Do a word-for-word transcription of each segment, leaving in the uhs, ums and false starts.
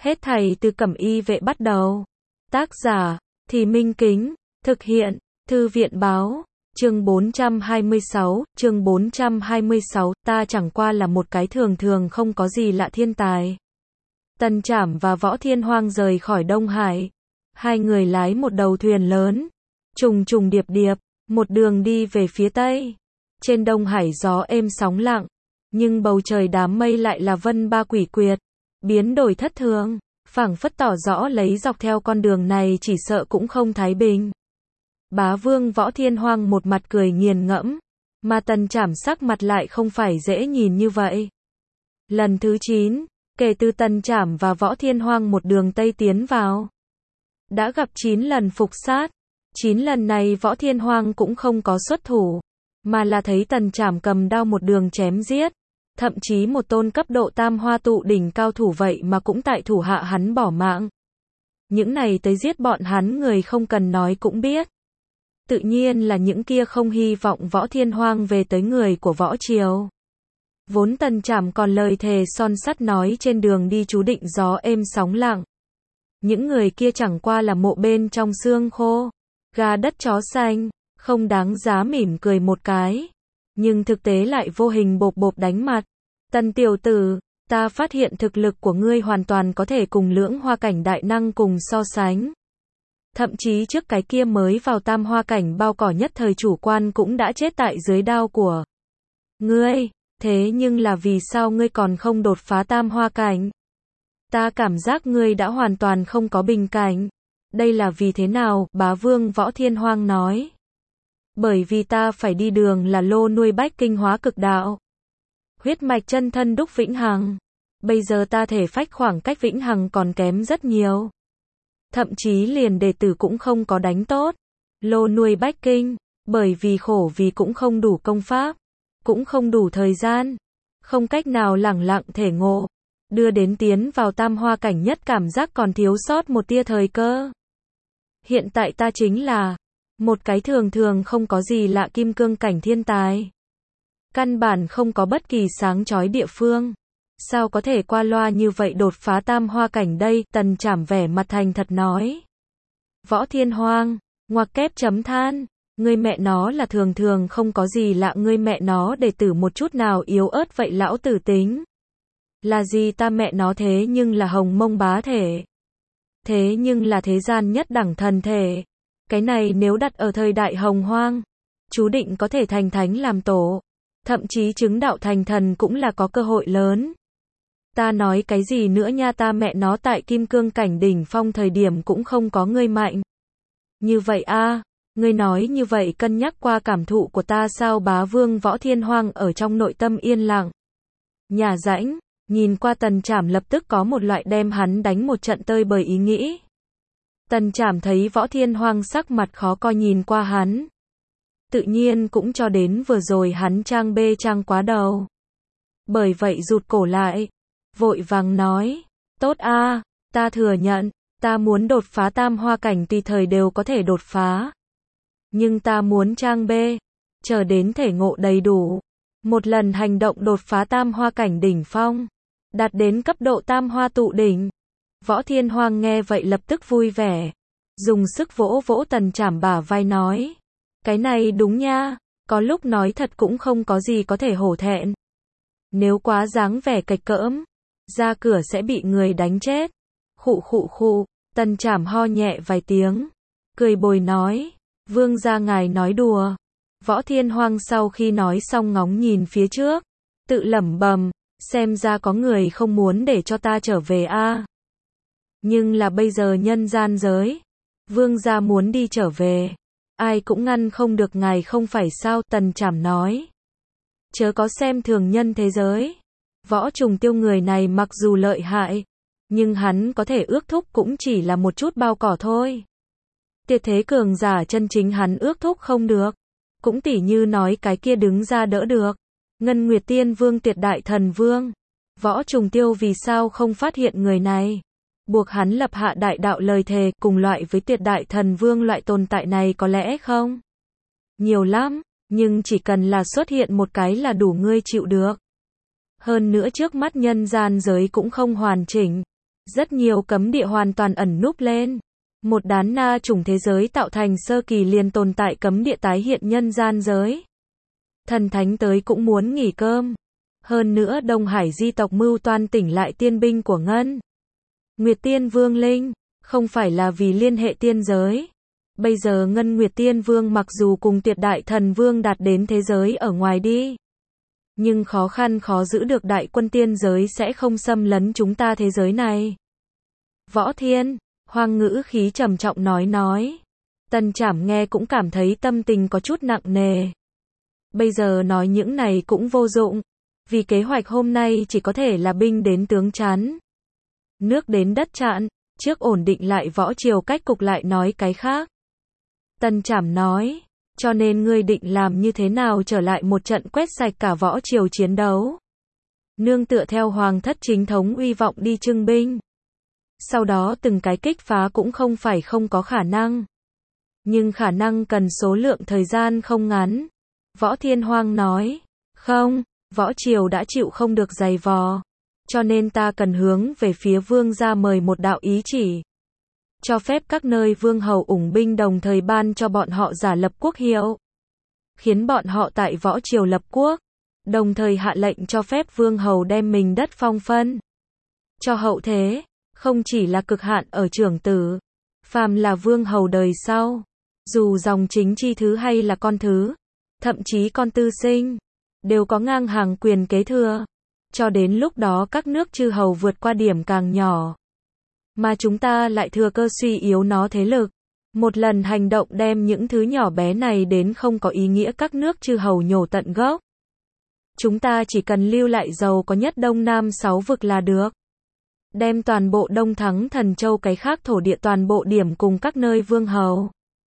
Hết thảy từ Cẩm Y Vệ bắt đầu. Tác giả, Thì Minh Kính, thực hiện, Thư viện báo, chương bốn trăm hai mươi sáu, chương bốn trăm hai mươi sáu, ta chẳng qua là một cái thường thường không có gì lạ thiên tài. Tần Trảm và Võ Thiên Hoang rời khỏi Đông Hải. Hai người lái một đầu thuyền lớn, trùng trùng điệp điệp, một đường đi về phía Tây. Trên Đông Hải gió êm sóng lặng, nhưng bầu trời đám mây lại là vân ba quỷ quyệt, biến đổi thất thường, phảng phất tỏ rõ lấy dọc theo con đường này chỉ sợ cũng không thái bình. Bá Vương Võ Thiên Hoang một mặt cười nghiền ngẫm, mà Tần Trảm sắc mặt lại không phải dễ nhìn như vậy. Lần thứ chín, kể từ Tần Trảm và Võ Thiên Hoang một đường Tây tiến vào, đã gặp chín lần phục sát. Chín lần này Võ Thiên Hoang cũng không có xuất thủ, mà là thấy Tần Trảm cầm đao một đường chém giết. Thậm chí một tôn cấp độ tam hoa tụ đỉnh cao thủ vậy mà cũng tại thủ hạ hắn bỏ mạng. Những này tới giết bọn hắn người không cần nói cũng biết. Tự nhiên là những kia không hy vọng Võ Thiên Hoang về tới người của Võ Triều. Vốn Tần Trảm còn lời thề son sắt nói trên đường đi chú định gió êm sóng lặng. Những người kia chẳng qua là mộ bên trong xương khô, gà đất chó xanh, không đáng giá mỉm cười một cái. Nhưng thực tế lại vô hình bộp bộp đánh mặt. Tần tiểu tử, ta phát hiện thực lực của ngươi hoàn toàn có thể cùng lưỡng hoa cảnh đại năng cùng so sánh. Thậm chí trước cái kia mới vào tam hoa cảnh bao cỏ nhất thời chủ quan cũng đã chết tại dưới đao của ngươi. Thế nhưng là vì sao ngươi còn không đột phá tam hoa cảnh? Ta cảm giác ngươi đã hoàn toàn không có bình cảnh. Đây là vì thế nào? Bá Vương Võ Thiên Hoang nói. Bởi vì ta phải đi đường là lô nuôi bách kinh hóa cực đạo. Huyết mạch chân thân đúc vĩnh hằng. Bây giờ ta thể phách khoảng cách vĩnh hằng còn kém rất nhiều. Thậm chí liền đệ tử cũng không có đánh tốt. Lô nuôi bách kinh, bởi vì khổ vì cũng không đủ công pháp, cũng không đủ thời gian, không cách nào lẳng lặng thể ngộ, đưa đến tiến vào tam hoa cảnh nhất cảm giác còn thiếu sót một tia thời cơ. Hiện tại ta chính là một cái thường thường không có gì lạ kim cương cảnh thiên tài. Căn bản không có bất kỳ sáng chói địa phương. Sao có thể qua loa như vậy đột phá tam hoa cảnh đây? Tần Trảm vẻ mặt thành thật nói. Võ Thiên Hoang, ngoặc kép chấm than. Ngươi mẹ nó là thường thường không có gì lạ, ngươi mẹ nó đệ tử một chút nào yếu ớt vậy lão tử tính. Là gì ta mẹ nó thế nhưng là hồng mông bá thể. Thế nhưng là thế gian nhất đẳng thần thể. Cái này nếu đặt ở thời đại hồng hoang, chú định có thể thành thánh làm tổ. Thậm chí chứng đạo thành thần cũng là có cơ hội lớn. Ta nói cái gì nữa nha, ta mẹ nó tại kim cương cảnh đỉnh phong thời điểm cũng không có ngươi mạnh. Như vậy a à, ngươi nói như vậy cân nhắc qua cảm thụ của ta sao? Bá Vương Võ Thiên Hoang ở trong nội tâm yên lặng. Nhà rãnh, nhìn qua Tần Trảm lập tức có một loại đem hắn đánh một trận tơi bời ý nghĩ. Tần Trảm thấy Võ Thiên Hoang sắc mặt khó coi nhìn qua hắn. Tự nhiên cũng cho đến vừa rồi hắn trang bê trang quá đầu. Bởi vậy rụt cổ lại, vội vàng nói, tốt a, à, ta thừa nhận, ta muốn đột phá tam hoa cảnh tùy thời đều có thể đột phá. Nhưng ta muốn trang bê, chờ đến thể ngộ đầy đủ. Một lần hành động đột phá tam hoa cảnh đỉnh phong, đạt đến cấp độ tam hoa tụ đỉnh. Võ Thiên Hoang nghe vậy lập tức vui vẻ, dùng sức vỗ vỗ Tần Trảm bả vai nói. Cái này đúng nha, có lúc nói thật cũng không có gì có thể hổ thẹn. Nếu quá dáng vẻ cạch cỡm, ra cửa sẽ bị người đánh chết. Khụ khụ khụ, Tần Trảm ho nhẹ vài tiếng, cười bồi nói, vương gia ngài nói đùa. Võ Thiên Hoang sau khi nói xong ngóng nhìn phía trước, tự lẩm bẩm, xem ra có người không muốn để cho ta trở về a. À. Nhưng là bây giờ nhân gian giới, vương gia muốn đi trở về, ai cũng ngăn không được ngài không phải sao? Tần Trảm nói. Chớ có xem thường nhân thế giới. Võ Trùng Tiêu người này mặc dù lợi hại, nhưng hắn có thể ước thúc cũng chỉ là một chút bao cỏ thôi. Tuyệt thế cường giả chân chính hắn ước thúc không được. Cũng tỉ như nói cái kia đứng ra đỡ được. Ngân Nguyệt Tiên Vương Tuyệt Đại Thần Vương. Võ Trùng Tiêu vì sao không phát hiện người này? Buộc hắn lập hạ đại đạo lời thề, cùng loại với Tuyệt Đại Thần Vương loại tồn tại này có lẽ không? Nhiều lắm, nhưng chỉ cần là xuất hiện một cái là đủ ngươi chịu được. Hơn nữa trước mắt nhân gian giới cũng không hoàn chỉnh. Rất nhiều cấm địa hoàn toàn ẩn núp lên. Một đám na chủng thế giới tạo thành sơ kỳ liền tồn tại cấm địa tái hiện nhân gian giới. Thần thánh tới cũng muốn nghỉ cơm. Hơn nữa Đông Hải di tộc mưu toan tỉnh lại tiên binh của Ngân Nguyệt Tiên Vương Linh, không phải là vì liên hệ tiên giới. Bây giờ Ngân Nguyệt Tiên Vương mặc dù cùng Tuyệt Đại Thần Vương đạt đến thế giới ở ngoài đi, nhưng khó khăn khó giữ được đại quân tiên giới sẽ không xâm lấn chúng ta thế giới này. Võ Thiên, Hoang ngữ khí trầm trọng nói nói. Tần Trảm nghe cũng cảm thấy tâm tình có chút nặng nề. Bây giờ nói những này cũng vô dụng, vì kế hoạch hôm nay chỉ có thể là binh đến tướng chắn, nước đến đất chặn, trước ổn định lại võ triều cách cục lại nói cái khác. Tần Trảm nói, cho nên ngươi định làm như thế nào trở lại một trận quét sạch cả võ triều chiến đấu. Nương tựa theo hoàng thất chính thống uy vọng đi trưng binh. Sau đó từng cái kích phá cũng không phải không có khả năng. Nhưng khả năng cần số lượng thời gian không ngắn. Võ Thiên Hoang nói, không, võ triều đã chịu không được giày vò. Cho nên ta cần hướng về phía vương gia mời một đạo ý chỉ. Cho phép các nơi vương hầu ủng binh đồng thời ban cho bọn họ giả lập quốc hiệu. Khiến bọn họ tại võ triều lập quốc. Đồng thời hạ lệnh cho phép vương hầu đem mình đất phong phân. Cho hậu thế, không chỉ là cực hạn ở trưởng tử. Phàm là vương hầu đời sau. Dù dòng chính chi thứ hay là con thứ. Thậm chí con tư sinh. Đều có ngang hàng quyền kế thừa. Cho đến lúc đó các nước chư hầu vượt qua điểm càng nhỏ. Mà chúng ta lại thừa cơ suy yếu nó thế lực. Một lần hành động đem những thứ nhỏ bé này đến không có ý nghĩa các nước chư hầu nhổ tận gốc. Chúng ta chỉ cần lưu lại giàu có nhất Đông Nam sáu vực là được. Đem toàn bộ Đông Thắng Thần Châu cái khác thổ địa toàn bộ điểm cùng các nơi vương hầu.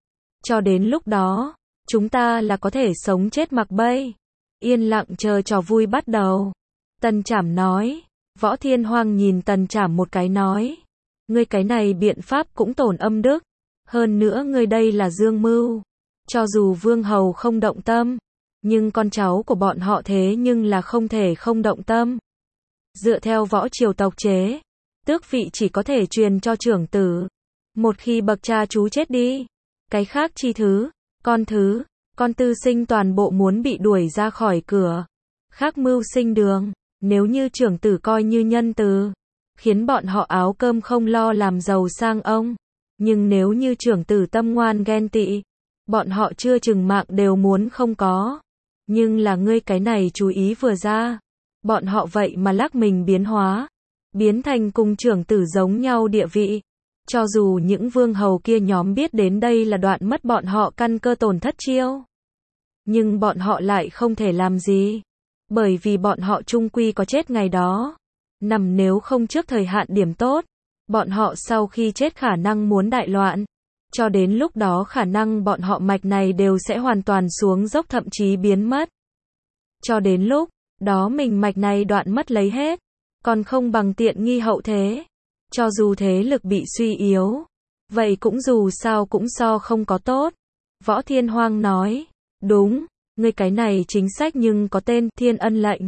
Cho đến lúc đó, chúng ta là có thể sống chết mặc bay. Yên lặng chờ trò vui bắt đầu. Tần Trảm nói. Võ Thiên Hoang nhìn Tần Trảm một cái nói. Ngươi cái này biện pháp cũng tổn âm đức. Hơn nữa ngươi đây là dương mưu. Cho dù vương hầu không động tâm. Nhưng con cháu của bọn họ thế nhưng là không thể không động tâm. Dựa theo võ triều tộc chế. Tước vị chỉ có thể truyền cho trưởng tử. Một khi bậc cha chú chết đi. Cái khác chi thứ, con thứ, con tư sinh toàn bộ muốn bị đuổi ra khỏi cửa. Khác mưu sinh đường. Nếu như trưởng tử coi như nhân từ. Khiến bọn họ áo cơm không lo làm giàu sang ông. Nhưng nếu như trưởng tử tâm ngoan ghen tị. Bọn họ chưa chừng mạng đều muốn không có. Nhưng là ngươi cái này chú ý vừa ra. Bọn họ vậy mà lắc mình biến hóa. Biến thành cùng trưởng tử giống nhau địa vị. Cho dù những vương hầu kia nhóm biết đến đây là đoạn mất bọn họ căn cơ tổn thất chiêu. Nhưng bọn họ lại không thể làm gì. Bởi vì bọn họ chung quy có chết ngày đó. Nằm nếu không trước thời hạn điểm tốt. Bọn họ sau khi chết khả năng muốn đại loạn. Cho đến lúc đó khả năng bọn họ mạch này đều sẽ hoàn toàn xuống dốc thậm chí biến mất. Cho đến lúc đó mình mạch này đoạn mất lấy hết. Còn không bằng tiện nghi hậu thế. Cho dù thế lực bị suy yếu. Vậy cũng dù sao cũng so không có tốt. Võ Thiên Hoang nói. Đúng, ngươi cái này chính sách nhưng có tên Thiên Ân lệnh.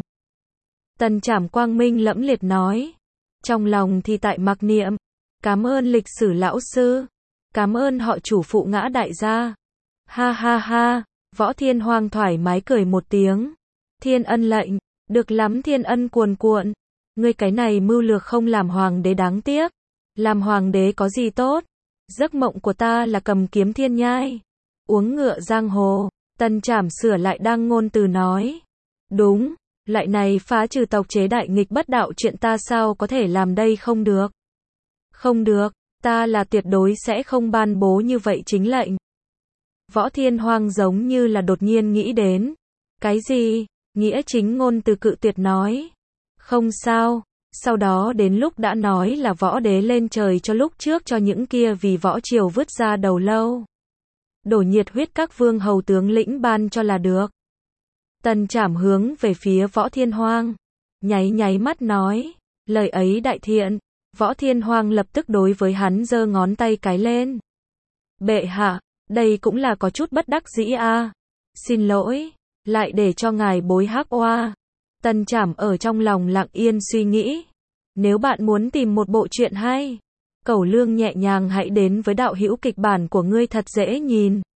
Tần Trảm quang minh lẫm liệt nói. Trong lòng thì tại mặc niệm. Cảm ơn lịch sử lão sư. Cảm ơn họ chủ phụ ngã đại gia. Ha ha ha, Võ Thiên Hoang thoải mái cười một tiếng. Thiên Ân lệnh, được lắm Thiên Ân cuồn cuộn. Ngươi cái này mưu lược không làm hoàng đế đáng tiếc. Làm hoàng đế có gì tốt? Giấc mộng của ta là cầm kiếm thiên nhai. Uống ngựa giang hồ. Tần Trảm sửa lại đang ngôn từ nói. Đúng, lại này phá trừ tộc chế đại nghịch bất đạo chuyện ta sao có thể làm đây không được. Không được, ta là tuyệt đối sẽ không ban bố như vậy chính lệnh. Võ Thiên Hoang giống như là đột nhiên nghĩ đến. Cái gì? Nghĩa chính ngôn từ cự tuyệt nói. Không sao, sau đó đến lúc đã nói là võ đế lên trời cho lúc trước cho những kia vì võ triều vứt ra đầu lâu. Đổ nhiệt huyết các vương hầu tướng lĩnh ban cho là được. Tần Trảm hướng về phía Võ Thiên Hoang. Nháy nháy mắt nói. Lời ấy đại thiện. Võ Thiên Hoang lập tức đối với hắn giơ ngón tay cái lên. Bệ hạ, đây cũng là có chút bất đắc dĩ a. À. Xin lỗi, lại để cho ngài bối hắc oa. Tần Trảm ở trong lòng lặng yên suy nghĩ. Nếu bạn muốn tìm một bộ truyện hay, cẩu lương nhẹ nhàng hãy đến với đạo hữu kịch bản của ngươi thật dễ nhìn.